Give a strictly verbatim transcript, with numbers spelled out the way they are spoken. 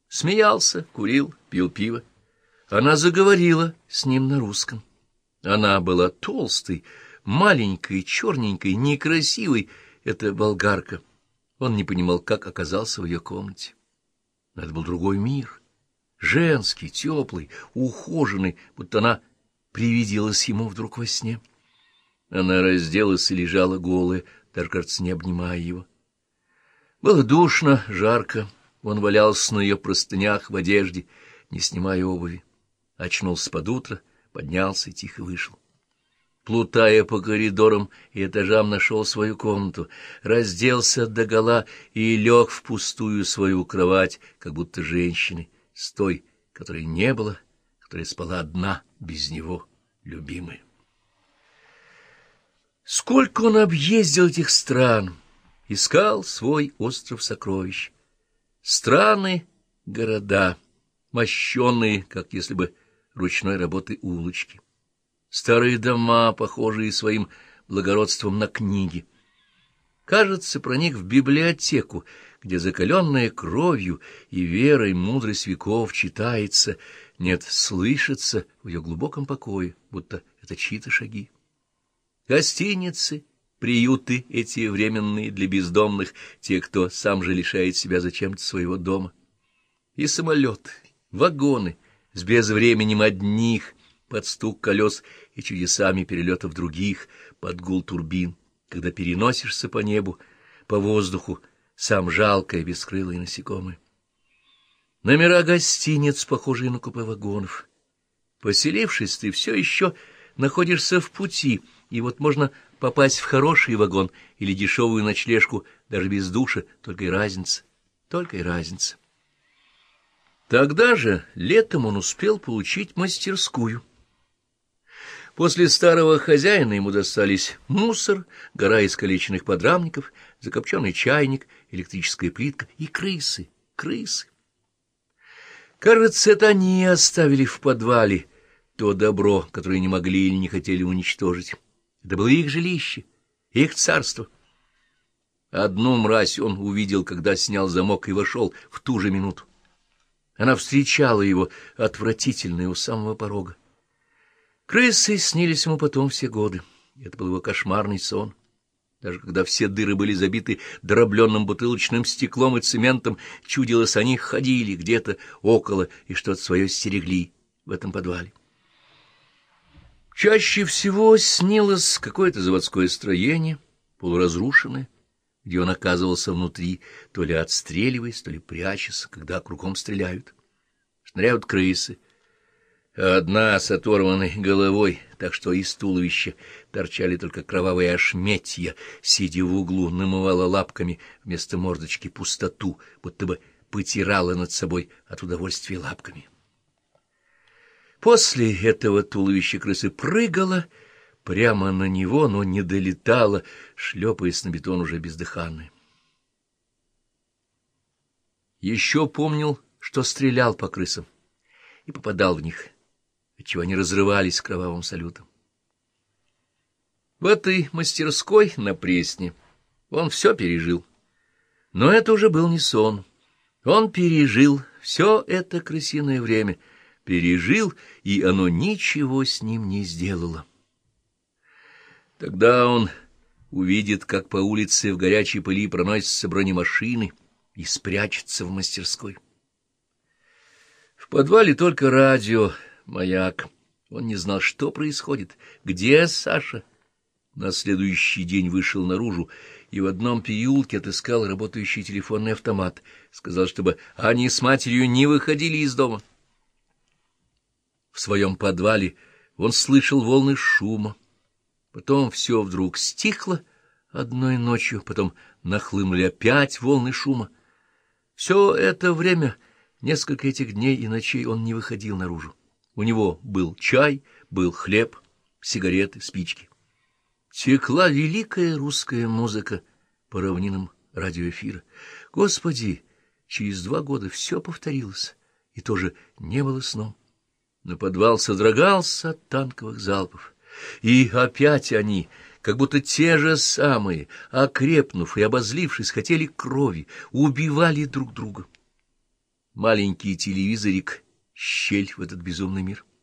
Смеялся, курил, пил пиво. Она заговорила с ним на русском. Она была толстой, маленькой, черненькой, некрасивой. Это болгарка. Он не понимал, как оказался в ее комнате. Но это был другой мир. Женский, теплый, ухоженный, будто она привиделась ему вдруг во сне. Она разделась и лежала голая, даже, кажется, не обнимая его. Было душно, жарко. Он валялся на ее простынях в одежде, не снимая обуви. Очнулся под утро, поднялся и тихо вышел. Плутая по коридорам и этажам, нашел свою комнату, разделся догола и лег в пустую свою кровать, как будто женщины, с той, которой не было, которая спала одна, без него, любимая. Сколько он объездил этих стран, искал свой остров сокровищ. Страны, города, мощенные, как если бы ручной работы улочки. Старые дома, похожие своим благородством на книги. Кажется, проник в библиотеку, где закаленная кровью и верой мудрость веков читается, нет, слышится в ее глубоком покое, будто это чьи-то шаги. Гостиницы, приюты эти временные для бездомных, те, кто сам же лишает себя зачем-то своего дома. И самолеты, вагоны с безвременем одних, под стук колес и чудесами перелетов других, под гул турбин, когда переносишься по небу, по воздуху, сам жалкое бескрылое насекомое. Номера гостиниц, похожие на купе вагонов. Поселившись, ты все еще находишься в пути, и вот можно попасть в хороший вагон или дешевую ночлежку, даже без душа, только и разница, только и разница. Тогда же летом он успел получить мастерскую. После старого хозяина ему достались мусор, гора искалеченных подрамников, закопченный чайник, электрическая плитка и крысы, крысы. Кажется, это они оставили в подвале то добро, которое не могли или не хотели уничтожить. Это было их жилище, их царство. Одну мразь он увидел, когда снял замок и вошел в ту же минуту. Она встречала его, отвратительная, у самого порога. Крысы снились ему потом все годы. Это был его кошмарный сон. Даже когда все дыры были забиты дробленным бутылочным стеклом и цементом, чудилось, они ходили где-то около и что-то свое стерегли в этом подвале. Чаще всего снилось какое-то заводское строение, полуразрушенное, где он оказывался внутри, то ли отстреливаясь, то ли прячась, когда кругом стреляют. Шныряют крысы. Одна с оторванной головой, так что из туловища торчали только кровавые ошметья, сидя в углу, намывала лапками вместо мордочки пустоту, будто бы потирала над собой от удовольствия лапками. После этого туловище крысы прыгало прямо на него, но не долетало, шлепаясь на бетон уже бездыханное. Еще помнил, что стрелял по крысам и попадал в них, отчего они разрывались кровавым салютом. В этой мастерской на Пресне он все пережил. Но это уже был не сон. Он пережил все это крысиное время, пережил, и оно ничего с ним не сделало. Тогда он увидит, как по улице в горячей пыли проносятся бронемашины, и спрячется в мастерской. В подвале только радио, маяк. Он не знал, что происходит, где Саша. На следующий день вышел наружу и в одном переулке отыскал работающий телефонный автомат. Сказал, чтобы они с матерью не выходили из дома. В своем подвале он слышал волны шума. Потом все вдруг стихло одной ночью, потом нахлынули опять волны шума. Все это время, несколько этих дней и ночей, он не выходил наружу. У него был чай, был хлеб, сигареты, спички. Текла великая русская музыка по равнинам радиоэфира. Господи, через два года все повторилось, и тоже не было сном. Но подвал содрогался от танковых залпов. И опять они, как будто те же самые, окрепнув и обозлившись, хотели крови, убивали друг друга. маленький телевизорик, щель в этот безумный мир.